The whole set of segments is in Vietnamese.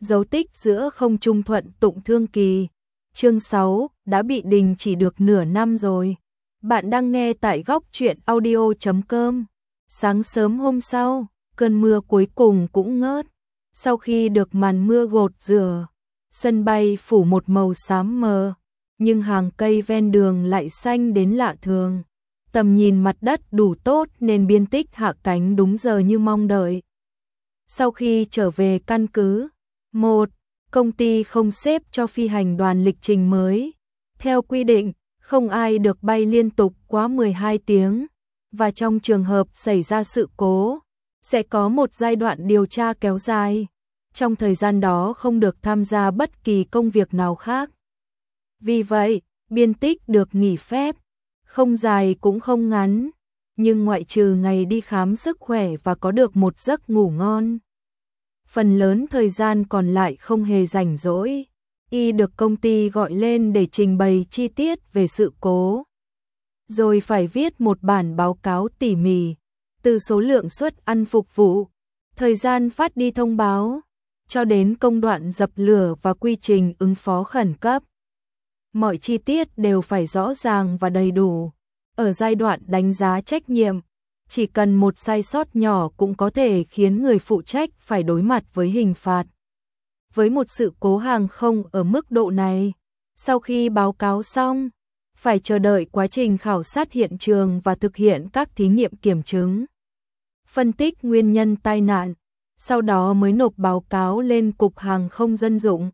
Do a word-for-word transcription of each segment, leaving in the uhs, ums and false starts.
dấu tích giữa không trung thuận tụng thương kỳ. Chương sáu, đã bị đình chỉ được nửa năm rồi. Bạn đang nghe tại góc truyện audio chấm com. Sáng sớm hôm sau, cơn mưa cuối cùng cũng ngớt. Sau khi được màn mưa gột rửa, sân bay phủ một màu xám mờ, nhưng hàng cây ven đường lại xanh đến lạ thường. Tầm nhìn mặt đất đủ tốt nên Biên Tích hạ cánh đúng giờ như mong đợi. Sau khi trở về căn cứ, một, công ty không xếp cho phi hành đoàn lịch trình mới. Theo quy định, không ai được bay liên tục quá mười hai tiếng, và trong trường hợp xảy ra sự cố, sẽ có một giai đoạn điều tra kéo dài. Trong thời gian đó không được tham gia bất kỳ công việc nào khác. Vì vậy, Biên Tích được nghỉ phép, không dài cũng không ngắn, nhưng ngoại trừ ngày đi khám sức khỏe và có được một giấc ngủ ngon, phần lớn thời gian còn lại không hề rảnh rỗi. Y được công ty gọi lên để trình bày chi tiết về sự cố, rồi phải viết một bản báo cáo tỉ mỉ, từ số lượng suất ăn phục vụ, thời gian phát đi thông báo, cho đến công đoạn dập lửa và quy trình ứng phó khẩn cấp. Mọi chi tiết đều phải rõ ràng và đầy đủ. Ở giai đoạn đánh giá trách nhiệm, chỉ cần một sai sót nhỏ cũng có thể khiến người phụ trách phải đối mặt với hình phạt. Với một sự cố hàng không ở mức độ này, sau khi báo cáo xong, phải chờ đợi quá trình khảo sát hiện trường và thực hiện các thí nghiệm kiểm chứng, phân tích nguyên nhân tai nạn, sau đó mới nộp báo cáo lên Cục Hàng không Dân dụng.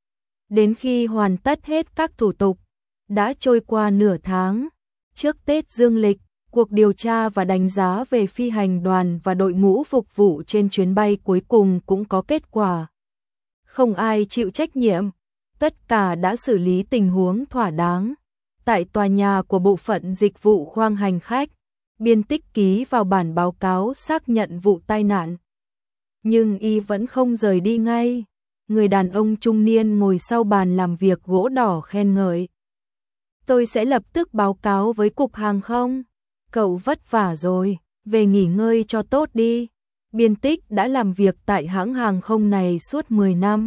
Đến khi hoàn tất hết các thủ tục, đã trôi qua nửa tháng. Trước Tết Dương lịch, cuộc điều tra và đánh giá về phi hành đoàn và đội ngũ phục vụ trên chuyến bay cuối cùng cũng có kết quả. Không ai chịu trách nhiệm, tất cả đã xử lý tình huống thỏa đáng. Tại tòa nhà của bộ phận dịch vụ khoang hành khách, Biên Tích ký vào bản báo cáo xác nhận vụ tai nạn. Nhưng y vẫn không rời đi ngay. Người đàn ông trung niên ngồi sau bàn làm việc gỗ đỏ khen ngợi. Tôi sẽ lập tức báo cáo với Cục Hàng không. Cậu vất vả rồi, về nghỉ ngơi cho tốt đi. Biên Tích đã làm việc tại hãng hàng không này suốt mười năm.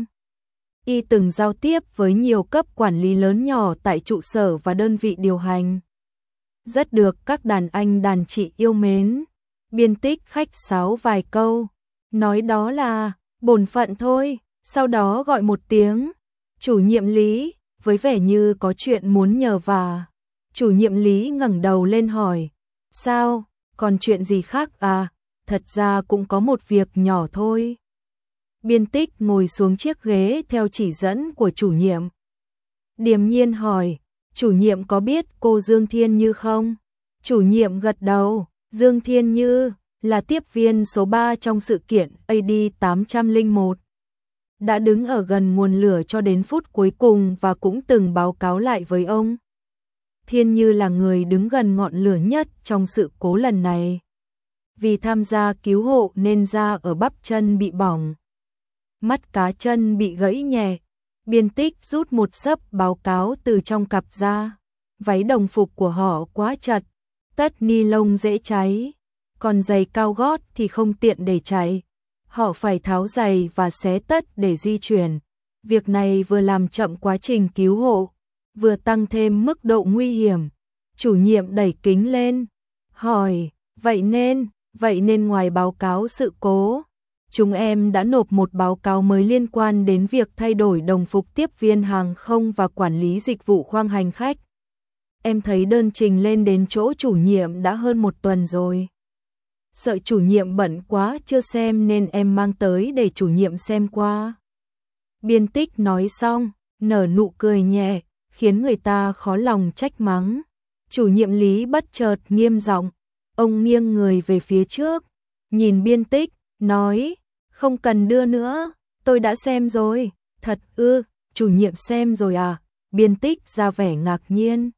Y từng giao tiếp với nhiều cấp quản lý lớn nhỏ tại trụ sở và đơn vị điều hành. Rất được các đàn anh đàn chị yêu mến. Biên Tích khách sáo vài câu, nói đó là bổn phận thôi, sau đó gọi một tiếng chủ nhiệm Lý, với vẻ như có chuyện muốn nhờ vả. Chủ nhiệm Lý ngẩng đầu lên hỏi, sao, còn chuyện gì khác à? Thật ra cũng có một việc nhỏ thôi. Biên Tích ngồi xuống chiếc ghế theo chỉ dẫn của chủ nhiệm. Điềm nhiên hỏi, chủ nhiệm có biết cô Dương Thiên Như không? Chủ nhiệm gật đầu, Dương Thiên Như là tiếp viên số ba trong sự kiện A D tám không một. Đã đứng ở gần nguồn lửa cho đến phút cuối cùng và cũng từng báo cáo lại với ông. Thiên Như là người đứng gần ngọn lửa nhất trong sự cố lần này. Vì tham gia cứu hộ nên da ở bắp chân bị bỏng, mắt cá chân bị gãy nhẹ. Biên Tích rút một xấp báo cáo từ trong cặp ra. Váy đồng phục của họ quá chật, tất ni lông dễ cháy, còn giày cao gót thì không tiện để chạy. Họ phải tháo giày và xé tất để di chuyển. Việc này vừa làm chậm quá trình cứu hộ, vừa tăng thêm mức độ nguy hiểm. Chủ nhiệm đẩy kính lên, hỏi, vậy nên, vậy nên ngoài báo cáo sự cố, chúng em đã nộp một báo cáo mới liên quan đến việc thay đổi đồng phục tiếp viên hàng không và quản lý dịch vụ khoang hành khách. Em thấy đơn trình lên đến chỗ chủ nhiệm đã hơn một tuần rồi. Sợ chủ nhiệm bận quá chưa xem nên em mang tới để chủ nhiệm xem qua. Biên Tích nói xong, nở nụ cười nhẹ, khiến người ta khó lòng trách mắng. Chủ nhiệm Lý bất chợt nghiêm giọng, ông nghiêng người về phía trước, nhìn Biên Tích, nói, không cần đưa nữa, tôi đã xem rồi. Thật ư, chủ nhiệm xem rồi à? Biên Tích ra vẻ ngạc nhiên.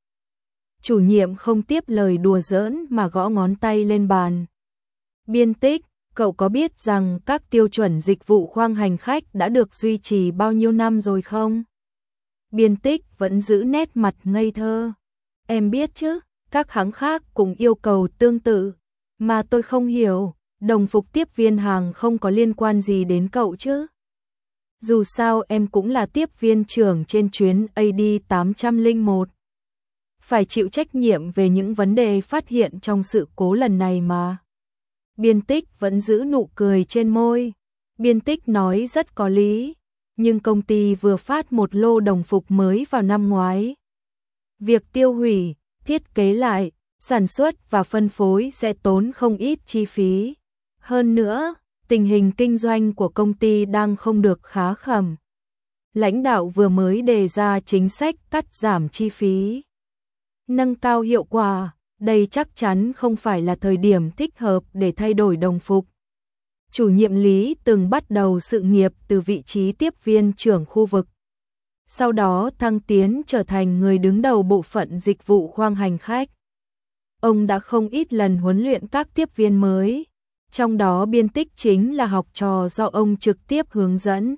Chủ nhiệm không tiếp lời đùa giỡn mà gõ ngón tay lên bàn. Biên Tích, cậu có biết rằng các tiêu chuẩn dịch vụ khoang hành khách đã được duy trì bao nhiêu năm rồi không? Biên Tích vẫn giữ nét mặt ngây thơ. Em biết chứ, các hãng khác cũng yêu cầu tương tự, mà tôi không hiểu, đồng phục tiếp viên hàng không có liên quan gì đến cậu chứ? Dù sao em cũng là tiếp viên trưởng trên chuyến A D tám không một. Phải chịu trách nhiệm về những vấn đề phát hiện trong sự cố lần này mà. Biên Tích vẫn giữ nụ cười trên môi. Biên Tích nói rất có lý, nhưng công ty vừa phát một lô đồng phục mới vào năm ngoái. Việc tiêu hủy, thiết kế lại, sản xuất và phân phối sẽ tốn không ít chi phí. Hơn nữa, tình hình kinh doanh của công ty đang không được khá khẩm. Lãnh đạo vừa mới đề ra chính sách cắt giảm chi phí, nâng cao hiệu quả, đây chắc chắn không phải là thời điểm thích hợp để thay đổi đồng phục. Chủ nhiệm Lý từng bắt đầu sự nghiệp từ vị trí tiếp viên trưởng khu vực. Sau đó thăng tiến trở thành người đứng đầu bộ phận dịch vụ khoang hành khách. Ông đã không ít lần huấn luyện các tiếp viên mới, trong đó Biên Tích chính là học trò do ông trực tiếp hướng dẫn.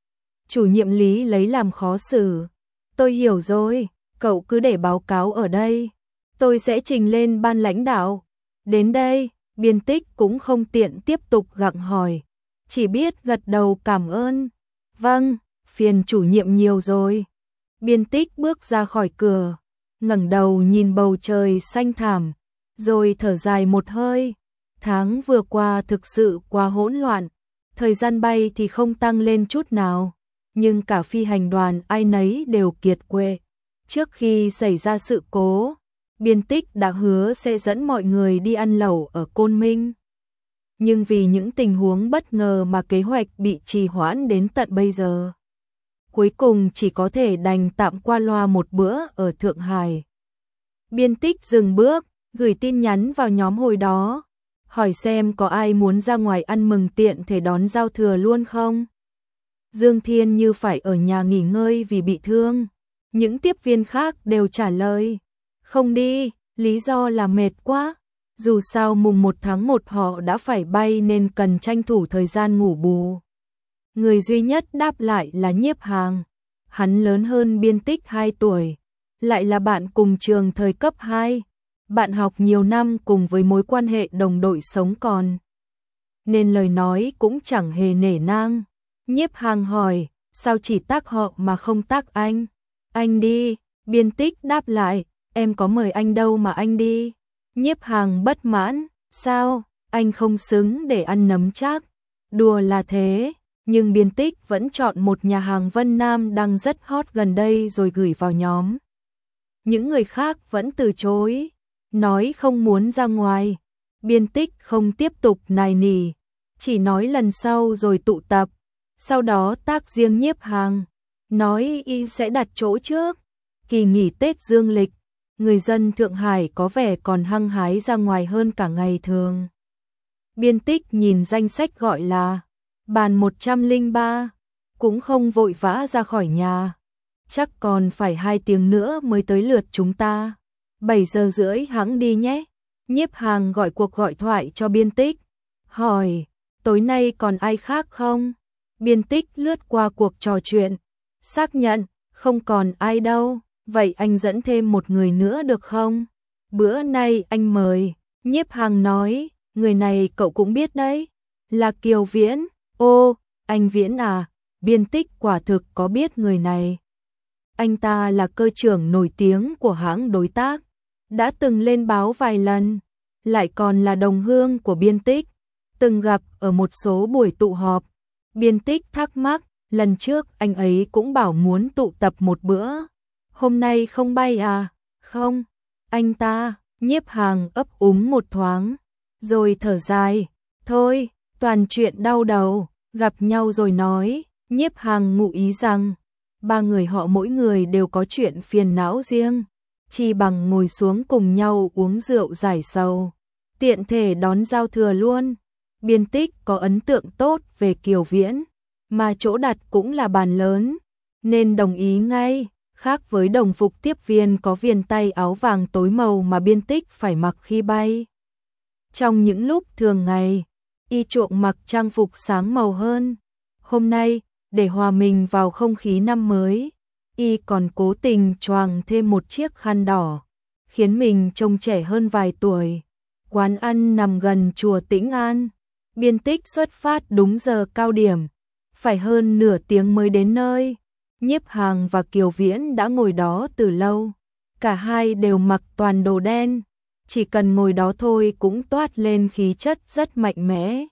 Chủ nhiệm Lý lấy làm khó xử. Tôi hiểu rồi, cậu cứ để báo cáo ở đây. Tôi sẽ trình lên ban lãnh đạo. Đến đây, Biên Tích cũng không tiện tiếp tục gặng hỏi. Chỉ biết gật đầu cảm ơn. Vâng, phiền chủ nhiệm nhiều rồi. Biên Tích bước ra khỏi cửa, ngẩng đầu nhìn bầu trời xanh thẳm, rồi thở dài một hơi. Tháng vừa qua thực sự quá hỗn loạn. Thời gian bay thì không tăng lên chút nào. Nhưng cả phi hành đoàn ai nấy đều kiệt quệ. Trước khi xảy ra sự cố, Biên Tích đã hứa sẽ dẫn mọi người đi ăn lẩu ở Côn Minh. Nhưng vì những tình huống bất ngờ mà kế hoạch bị trì hoãn đến tận bây giờ. Cuối cùng chỉ có thể đành tạm qua loa một bữa ở Thượng Hải. Biên Tích dừng bước, gửi tin nhắn vào nhóm hồi đó, hỏi xem có ai muốn ra ngoài ăn mừng tiện thể đón giao thừa luôn không. Dương Thiên Như phải ở nhà nghỉ ngơi vì bị thương. Những tiếp viên khác đều trả lời không đi, lý do là mệt quá. Dù sao mùng một tháng một họ đã phải bay nên cần tranh thủ thời gian ngủ bù. Người duy nhất đáp lại là Nhiếp Hàng. Hắn lớn hơn Biên Tích hai tuổi, lại là bạn cùng trường thời cấp hai. Bạn học nhiều năm cùng với mối quan hệ đồng đội sống còn. Nên lời nói cũng chẳng hề nể nang. Nhiếp Hàng hỏi, sao chỉ tác họ mà không tác anh? Anh đi, Biên Tích đáp lại, em có mời anh đâu mà anh đi. Nhiếp Hàng bất mãn, sao, anh không xứng để ăn nấm chắc. Đùa là thế, nhưng Biên Tích vẫn chọn một nhà hàng Vân Nam đang rất hot gần đây rồi gửi vào nhóm. Những người khác vẫn từ chối, nói không muốn ra ngoài. Biên Tích không tiếp tục nài nỉ, chỉ nói lần sau rồi tụ tập. Sau đó tác riêng Nhiếp Hàng, nói y sẽ đặt chỗ trước. Kỳ nghỉ Tết dương lịch, người dân Thượng Hải có vẻ còn hăng hái ra ngoài hơn cả ngày thường. Biên Tích nhìn danh sách gọi là bàn một trăm lẻ ba, cũng không vội vã ra khỏi nhà. Chắc còn phải hai tiếng nữa mới tới lượt chúng ta. bảy giờ rưỡi hẵng đi nhé. Nhiếp Hàng gọi cuộc gọi thoại cho Biên Tích, hỏi, tối nay còn ai khác không? Biên Tích lướt qua cuộc trò chuyện, xác nhận, không còn ai đâu, vậy anh dẫn thêm một người nữa được không? Bữa nay anh mời. Nhiếp Hàng nói, người này cậu cũng biết đấy, là Kiều Viễn. Ô, anh Viễn à? Biên Tích quả thực có biết người này. Anh ta là cơ trưởng nổi tiếng của hãng đối tác, đã từng lên báo vài lần, lại còn là đồng hương của Biên Tích, từng gặp ở một số buổi tụ họp. Biên Tích thắc mắc, lần trước anh ấy cũng bảo muốn tụ tập một bữa. Hôm nay không bay à? Không, anh ta. Nhiếp Hàng ấp úng một thoáng, rồi thở dài, thôi, toàn chuyện đau đầu, gặp nhau rồi nói. Nhiếp Hàng ngụ ý rằng, ba người họ mỗi người đều có chuyện phiền não riêng, chỉ bằng ngồi xuống cùng nhau uống rượu giải sầu, tiện thể đón giao thừa luôn. Biên Tích có ấn tượng tốt về Kiều Viễn, mà chỗ đặt cũng là bàn lớn, nên đồng ý ngay. Khác với đồng phục tiếp viên có viền tay áo vàng tối màu mà Biên Tích phải mặc khi bay. Trong những lúc thường ngày, y chuộng mặc trang phục sáng màu hơn. Hôm nay, để hòa mình vào không khí năm mới, y còn cố tình choàng thêm một chiếc khăn đỏ, khiến mình trông trẻ hơn vài tuổi. Quán ăn nằm gần chùa Tĩnh An. Biên Tích xuất phát đúng giờ cao điểm, phải hơn nửa tiếng mới đến nơi. Nhiếp Hằng và Kiều Viễn đã ngồi đó từ lâu. Cả hai đều mặc toàn đồ đen, chỉ cần ngồi đó thôi cũng toát lên khí chất rất mạnh mẽ.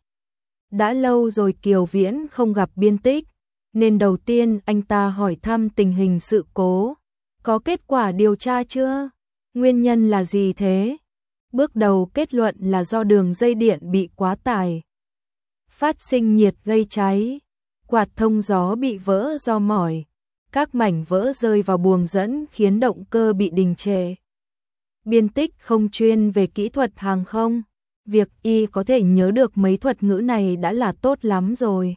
Đã lâu rồi Kiều Viễn không gặp Biên Tích, nên đầu tiên anh ta hỏi thăm tình hình sự cố. Có kết quả điều tra chưa? Nguyên nhân là gì thế? Bước đầu kết luận là do đường dây điện bị quá tải, phát sinh nhiệt gây cháy. Quạt thông gió bị vỡ do mỏi, các mảnh vỡ rơi vào buồng dẫn khiến động cơ bị đình trệ. Biên Tích không chuyên về kỹ thuật hàng không, việc y có thể nhớ được mấy thuật ngữ này đã là tốt lắm rồi.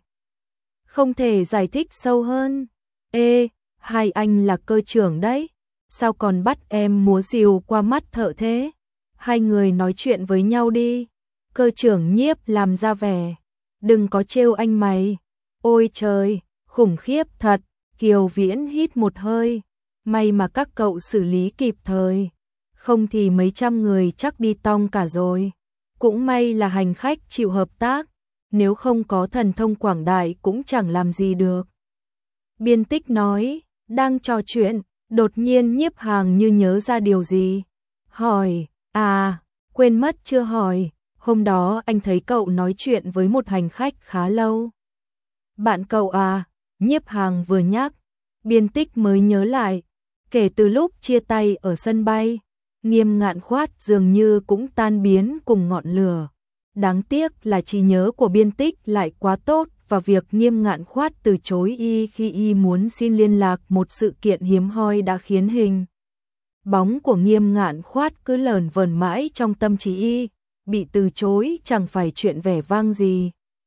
Không thể giải thích sâu hơn. Ê, hai anh là cơ trưởng đấy, sao còn bắt em múa rìu qua mắt thợ thế? Hai người nói chuyện với nhau đi. Cơ trưởng Nhiếp làm ra vẻ. Đừng có trêu anh mày. Ôi trời, khủng khiếp thật. Kiều Viễn hít một hơi. May mà các cậu xử lý kịp thời. Không thì mấy trăm người chắc đi tong cả rồi. Cũng may là hành khách chịu hợp tác. Nếu không có thần thông quảng đại cũng chẳng làm gì được. Biên Tích nói, đang trò chuyện, đột nhiên Nhiếp Hằng như nhớ ra điều gì. Hỏi, à, quên mất chưa hỏi, hôm đó anh thấy cậu nói chuyện với một hành khách khá lâu. Bạn cậu à? Nhiếp Hằng vừa nhắc, Biên Tích mới nhớ lại, kể từ lúc chia tay ở sân bay, Nghiêm Ngạn Khoát dường như cũng tan biến cùng ngọn lửa. Đáng tiếc là trí nhớ của Biên Tích lại quá tốt, và việc Nghiêm Ngạn Khoát từ chối y khi y muốn xin liên lạc một sự kiện hiếm hoi đã khiến hình bóng của Nghiêm Ngạn Khoát cứ lởn vởn mãi trong tâm trí y, bị từ chối chẳng phải chuyện vẻ vang gì.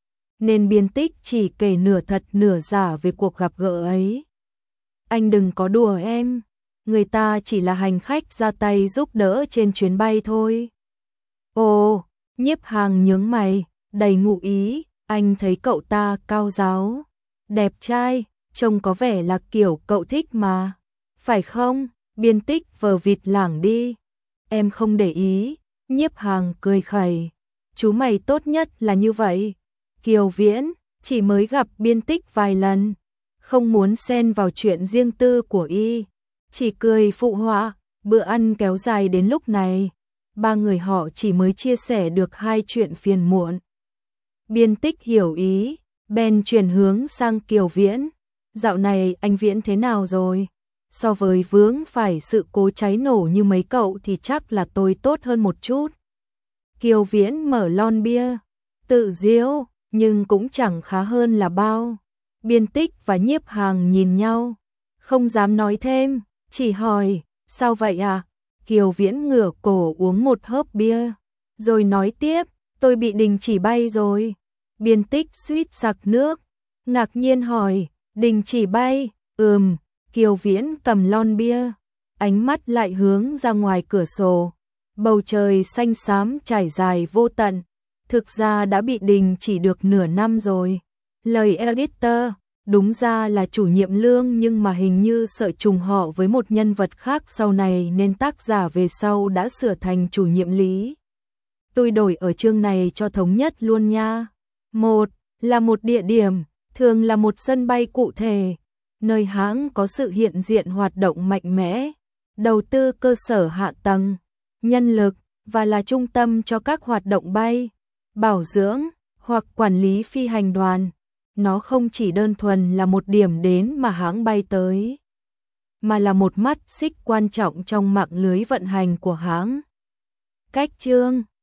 Nên Biên Tích chỉ kể nửa thật nửa giả về cuộc gặp gỡ ấy. Anh đừng có đùa em, người ta chỉ là hành khách ra tay giúp đỡ trên chuyến bay thôi. Ồ, Nhiếp Hằng nhướng mày, đầy ngụ ý, anh thấy cậu ta cao ráo, đẹp trai, trông có vẻ là kiểu cậu thích mà. Phải không? Biên Tích vờ vịt lảng đi. Em không để ý. Nhiếp Hằng cười khẩy. Chú mày tốt nhất là như vậy. Kiều Viễn chỉ mới gặp Biên Tích vài lần, không muốn xen vào chuyện riêng tư của y, chỉ cười phụ họa. Bữa ăn kéo dài đến lúc này, ba người họ chỉ mới chia sẻ được hai chuyện phiền muộn. Biên Tích hiểu ý, bèn chuyển hướng sang Kiều Viễn. Dạo này anh Viễn thế nào rồi? So với vướng phải sự cố cháy nổ như mấy cậu thì chắc là tôi tốt hơn một chút. Kiều Viễn mở lon bia, tự giễu, nhưng cũng chẳng khá hơn là bao. Biên Tích và Nhiếp Hằng nhìn nhau, không dám nói thêm, chỉ hỏi, sao vậy à? Kiều Viễn ngửa cổ uống một hớp bia, rồi nói tiếp, tôi bị đình chỉ bay rồi. Biên Tích suýt sặc nước, ngạc nhiên hỏi, đình chỉ bay? Ừm. Kiều Viễn cầm lon bia, ánh mắt lại hướng ra ngoài cửa sổ. Bầu trời xanh xám trải dài vô tận, thực ra đã bị đình chỉ được nửa năm rồi. Lời editor, đúng ra là chủ nhiệm Lương nhưng mà hình như sợ trùng họ với một nhân vật khác sau này nên tác giả về sau đã sửa thành chủ nhiệm Lý. Tôi đổi ở chương này cho thống nhất luôn nha. Một là một địa điểm, thường là một sân bay cụ thể, nơi hãng có sự hiện diện hoạt động mạnh mẽ, đầu tư cơ sở hạ tầng, nhân lực và là trung tâm cho các hoạt động bay, bảo dưỡng hoặc quản lý phi hành đoàn. Nó không chỉ đơn thuần là một điểm đến mà hãng bay tới, mà là một mắt xích quan trọng trong mạng lưới vận hành của hãng. Cách chương